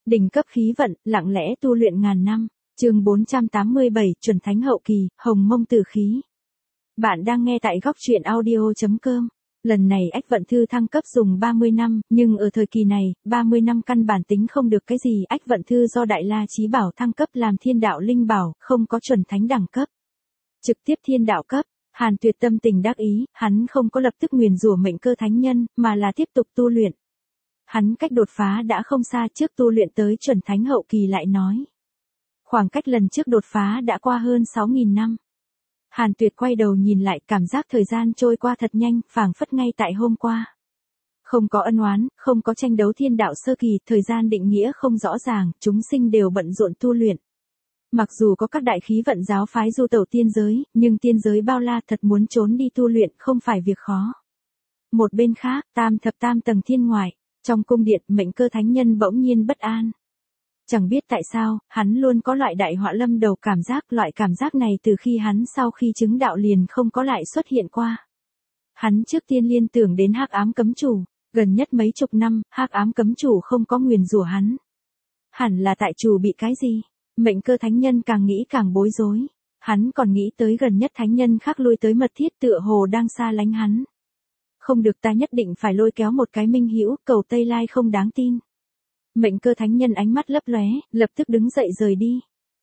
Đỉnh cấp khí vận, lặng lẽ tu luyện ngàn năm. Chương 487, chuẩn thánh hậu kỳ, hồng mông tử khí. Bạn đang nghe tại góc truyện audio.com. Lần này Ách Vận Thư thăng cấp dùng 30 năm, nhưng ở thời kỳ này, 30 năm căn bản tính không được cái gì. Ách Vận Thư do Đại La Chí Bảo thăng cấp làm thiên đạo linh bảo, không có chuẩn thánh đẳng cấp. Trực tiếp thiên đạo cấp. Hàn Tuyệt tâm tình đắc ý, hắn không có lập tức nguyền rủa mệnh cơ thánh nhân, mà là tiếp tục tu luyện. Hắn cách đột phá đã không xa, trước tu luyện tới chuẩn thánh hậu kỳ lại nói. Khoảng cách lần trước đột phá đã qua hơn 6.000 năm. Hàn Tuyệt quay đầu nhìn lại, cảm giác thời gian trôi qua thật nhanh, phảng phất ngay tại hôm qua. Không có ân oán, không có tranh đấu thiên đạo sơ kỳ, thời gian định nghĩa không rõ ràng, chúng sinh đều bận rộn tu luyện. Mặc dù có các đại khí vận giáo phái du tẩu tiên giới, nhưng tiên giới bao la thật muốn trốn đi tu luyện không phải việc khó. Một bên khác, tam thập tam tầng thiên ngoại, trong cung điện mệnh cơ thánh nhân bỗng nhiên bất an. Chẳng biết tại sao, hắn luôn có loại đại họa lâm đầu cảm giác, loại cảm giác này từ khi hắn sau khi chứng đạo liền không có lại xuất hiện qua. Hắn trước tiên liên tưởng đến Hắc Ám Cấm Chủ, gần nhất mấy chục năm, Hắc Ám Cấm Chủ không có nguyền rủa hắn. Hẳn là tại chủ bị cái gì? Mệnh cơ thánh nhân càng nghĩ càng bối rối. Hắn còn nghĩ tới gần nhất thánh nhân khác lui tới mật thiết tựa hồ đang xa lánh hắn. Không được, ta nhất định phải lôi kéo một cái minh hữu, cầu Tây Lai không đáng tin. Mệnh cơ thánh nhân ánh mắt lấp lóe, lập tức đứng dậy rời đi.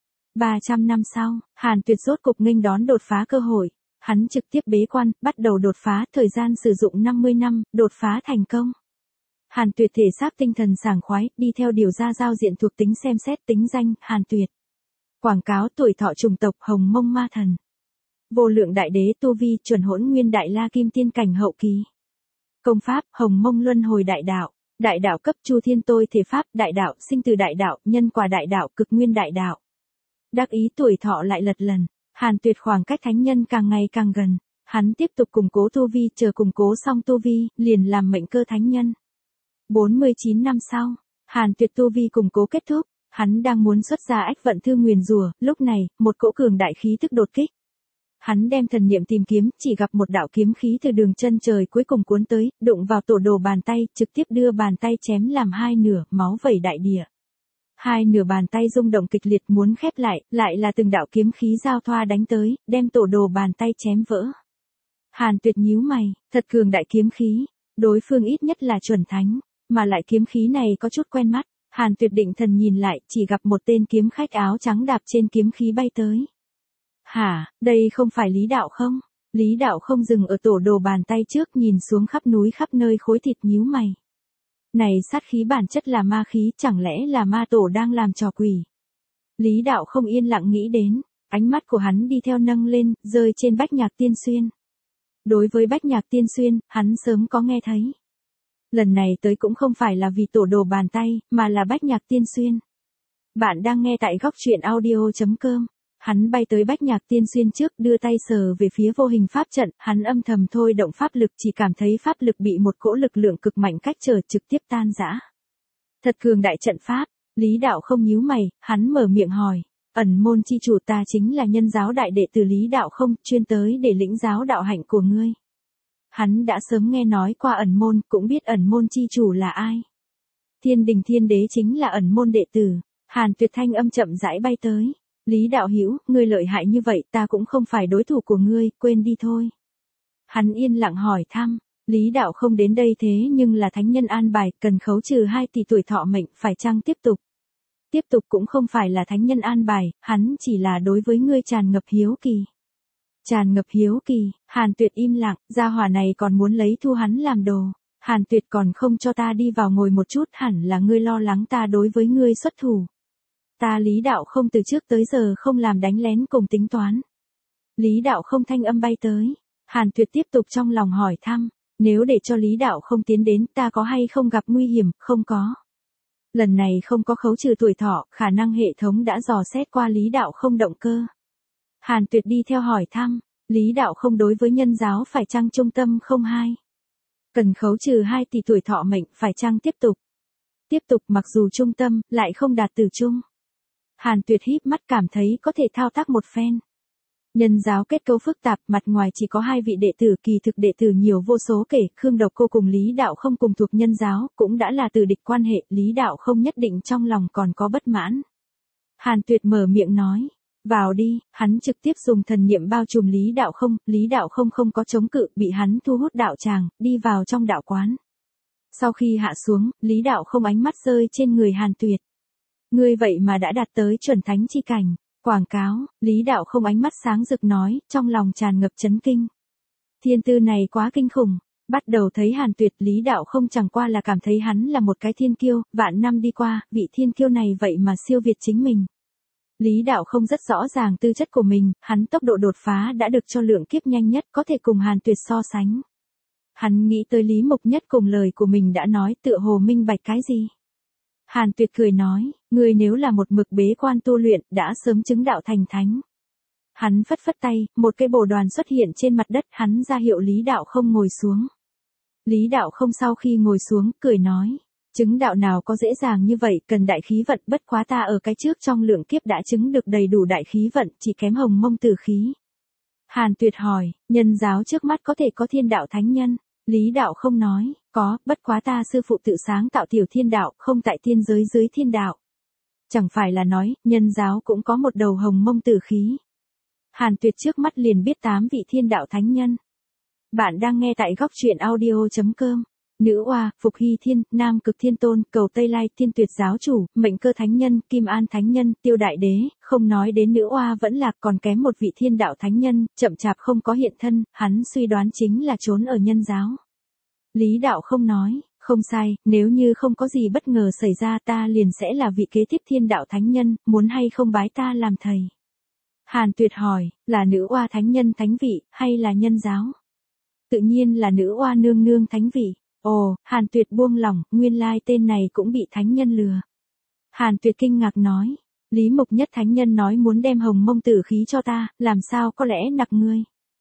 300 năm sau, Hàn Tuyệt rốt cục nghênh đón đột phá cơ hội. Hắn trực tiếp bế quan, bắt đầu đột phá, thời gian sử dụng 50 năm, đột phá thành công. Hàn Tuyệt thể xác tinh thần sảng khoái, đi theo điều ra giao diện thuộc tính xem xét tính danh, Hàn Tuyệt. Quảng cáo tuổi thọ chủng tộc Hồng Mông Ma Thần. Vô lượng đại đế tu vi, chuẩn hỗn nguyên đại la kim tiên cảnh hậu kỳ. Công pháp, Hồng Mông Luân Hồi Đại Đạo. Đại đạo cấp Chu Thiên Tôi Thể Pháp, đại đạo, sinh từ đại đạo, nhân quả đại đạo, cực nguyên đại đạo. Đắc ý tuổi thọ lại lật lần, Hàn Tuyệt khoảng cách thánh nhân càng ngày càng gần, hắn tiếp tục củng cố tu vi, chờ củng cố xong tu vi, liền làm mệnh cơ thánh nhân. 49 năm sau, Hàn Tuyệt tu vi củng cố kết thúc, hắn đang muốn xuất ra Ách Vận Thư nguyền rủa, lúc này, một cỗ cường đại khí tức đột kích. Hắn đem thần niệm tìm kiếm, chỉ gặp một đạo kiếm khí từ đường chân trời cuối cùng cuốn tới, đụng vào tổ đồ bàn tay, trực tiếp đưa bàn tay chém làm hai nửa, máu vẩy đại địa. Hai nửa bàn tay rung động kịch liệt muốn khép lại là từng đạo kiếm khí giao thoa đánh tới, đem tổ đồ bàn tay chém vỡ. Hàn Tuyệt nhíu mày, thật cường đại kiếm khí, đối phương ít nhất là chuẩn thánh, mà lại kiếm khí này có chút quen mắt. Hàn Tuyệt định thần nhìn lại, chỉ gặp một tên kiếm khách áo trắng đạp trên kiếm khí bay tới. Hả, đây không phải Lý Đạo không? Lý Đạo không dừng ở tổ đồ bàn tay trước, nhìn xuống khắp núi khắp nơi khối thịt nhíu mày. Này sát khí bản chất là ma khí, chẳng lẽ là ma tổ đang làm trò quỷ? Lý Đạo không yên lặng nghĩ đến, ánh mắt của hắn đi theo nâng lên, rơi trên Bách Nhạc Tiên Xuyên. Đối với Bách Nhạc Tiên Xuyên, hắn sớm có nghe thấy. Lần này tới cũng không phải là vì tổ đồ bàn tay, mà là Bách Nhạc Tiên Xuyên. Bạn đang nghe tại góc truyện audio.com. Hắn bay tới Bách Nhạc Tiên Xuyên trước, đưa tay sờ về phía vô hình pháp trận, hắn âm thầm thôi động pháp lực, chỉ cảm thấy pháp lực bị một cỗ lực lượng cực mạnh cách trở trực tiếp tan rã. Thật cường đại trận pháp, Lý Đạo không nhíu mày, hắn mở miệng hỏi, ẩn môn chi chủ, ta chính là nhân giáo đại đệ tử Lý Đạo không, chuyên tới để lĩnh giáo đạo hạnh của ngươi. Hắn đã sớm nghe nói qua ẩn môn, cũng biết ẩn môn chi chủ là ai. Thiên Đình Thiên Đế chính là ẩn môn đệ tử. Hàn Tuyệt thanh âm chậm rãi bay tới. Lý Đạo hữu, ngươi lợi hại như vậy, ta cũng không phải đối thủ của ngươi, quên đi thôi. Hắn yên lặng hỏi thăm, Lý Đạo không đến đây thế nhưng là thánh nhân an bài, cần khấu trừ 2 tỷ tuổi thọ mệnh, phải chăng tiếp tục? Tiếp tục cũng không phải là thánh nhân an bài, hắn chỉ là đối với ngươi tràn ngập hiếu kỳ. Tràn ngập hiếu kỳ, Hàn Tuyệt im lặng, gia hỏa này còn muốn lấy thu hắn làm đồ. Hàn Tuyệt còn không cho ta đi vào ngồi một chút, hẳn là ngươi lo lắng ta đối với ngươi xuất thủ. Ta Lý Đạo không từ trước tới giờ không làm đánh lén cùng tính toán. Lý Đạo không thanh âm bay tới. Hàn Tuyệt tiếp tục trong lòng hỏi thăm, nếu để cho Lý Đạo không tiến đến, ta có hay không gặp nguy hiểm, không có. Lần này không có khấu trừ tuổi thọ, khả năng hệ thống đã dò xét qua Lý Đạo không động cơ. Hàn Tuyệt đi theo hỏi thăm, Lý Đạo không đối với nhân giáo phải chăng trung tâm không hai? Cần khấu trừ 2 tỷ tuổi thọ mệnh, phải chăng tiếp tục? Tiếp tục, mặc dù trung tâm, lại không đạt từ trung. Hàn Tuyệt híp mắt cảm thấy có thể thao tác một phen. Nhân giáo kết cấu phức tạp, mặt ngoài chỉ có 2 vị đệ tử, kỳ thực đệ tử nhiều vô số kể, Khương Độc Cô cùng Lý Đạo Không cùng thuộc nhân giáo, cũng đã là từ địch quan hệ, Lý Đạo Không nhất định trong lòng còn có bất mãn. Hàn Tuyệt mở miệng nói, vào đi, hắn trực tiếp dùng thần niệm bao trùm Lý Đạo Không không có chống cự, bị hắn thu hút đạo tràng, đi vào trong đạo quán. Sau khi hạ xuống, Lý Đạo Không ánh mắt rơi trên người Hàn Tuyệt. Ngươi vậy mà đã đạt tới chuẩn thánh chi cảnh. Quảng cáo, Lý Đạo Không ánh mắt sáng rực nói, trong lòng tràn ngập chấn kinh. Thiên tư này quá kinh khủng. Bắt đầu thấy Hàn Tuyệt, Lý Đạo Không chẳng qua là cảm thấy hắn là một cái thiên kiêu, vạn năm đi qua, vị thiên kiêu này vậy mà siêu việt chính mình. Lý Đạo Không rất rõ ràng tư chất của mình, hắn tốc độ đột phá đã được cho lượng kiếp nhanh nhất, có thể cùng Hàn Tuyệt so sánh. Hắn nghĩ tới Lý Mục Nhất cùng lời của mình đã nói, tựa hồ minh bạch cái gì. Hàn Tuyệt cười nói, ngươi nếu là một mực bế quan tu luyện, đã sớm chứng đạo thành thánh. Hắn phất phất tay, một cây bồ đoàn xuất hiện trên mặt đất, hắn ra hiệu Lý Đạo Không ngồi xuống. Lý Đạo Không sau khi ngồi xuống, cười nói, chứng đạo nào có dễ dàng như vậy, cần đại khí vận, bất quá ta ở cái trước trong lượng kiếp đã chứng được đầy đủ đại khí vận, chỉ kém hồng mông tử khí. Hàn Tuyệt hỏi, nhân giáo trước mắt có thể có thiên đạo thánh nhân? Lý Đạo Không nói, có, bất quá ta sư phụ tự sáng tạo tiểu thiên đạo, không tại thiên giới dưới thiên đạo. Chẳng phải là nói, nhân giáo cũng có một đầu hồng mông tử khí. Hàn Tuyệt trước mắt liền biết 8 vị thiên đạo thánh nhân. Bạn đang nghe tại góc truyện audio.com. Nữ oa, Phục Hy Thiên, Nam Cực Thiên Tôn, Cầu Tây Lai, Thiên Tuyệt Giáo Chủ, Mệnh Cơ Thánh Nhân, Kim An Thánh Nhân, Tiêu Đại Đế, không nói đến nữ oa vẫn lạc, còn kém một vị thiên đạo thánh nhân, chậm chạp không có hiện thân, hắn suy đoán chính là trốn ở nhân giáo. Lý Đạo Không nói, không sai, nếu như không có gì bất ngờ xảy ra ta liền sẽ là vị kế tiếp thiên đạo thánh nhân, muốn hay không bái ta làm thầy. Hàn Tuyệt hỏi, là nữ oa thánh nhân thánh vị, hay là nhân giáo? Tự nhiên là nữ oa nương nương thánh vị. Ồ, Hàn Tuyệt buông lỏng, nguyên lai tên này cũng bị thánh nhân lừa. Hàn Tuyệt kinh ngạc nói, Lý Mục Nhất thánh nhân nói muốn đem hồng mông tử khí cho ta, làm sao có lẽ nặc ngươi.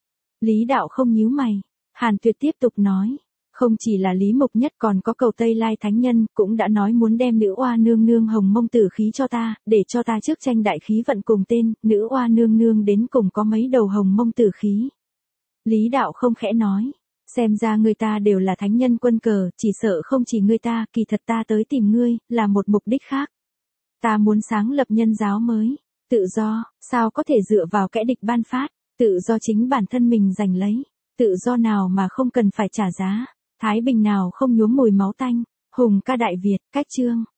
Lý Đạo Không nhíu mày. Hàn Tuyệt tiếp tục nói, không chỉ là Lý Mục Nhất còn có Cầu Tây Lai thánh nhân, cũng đã nói muốn đem nữ oa nương nương hồng mông tử khí cho ta, để cho ta trước tranh đại khí vận cùng tên, nữ oa nương nương đến cùng có mấy đầu hồng mông tử khí. Lý Đạo Không khẽ nói, xem ra người ta đều là thánh nhân quân cờ, chỉ sợ không chỉ người ta, kỳ thật ta tới tìm ngươi, là một mục đích khác. Ta muốn sáng lập nhân giáo mới, tự do, sao có thể dựa vào kẻ địch ban phát, tự do chính bản thân mình giành lấy, tự do nào mà không cần phải trả giá, thái bình nào không nhuốm mùi máu tanh, hùng ca đại Việt, cách chương.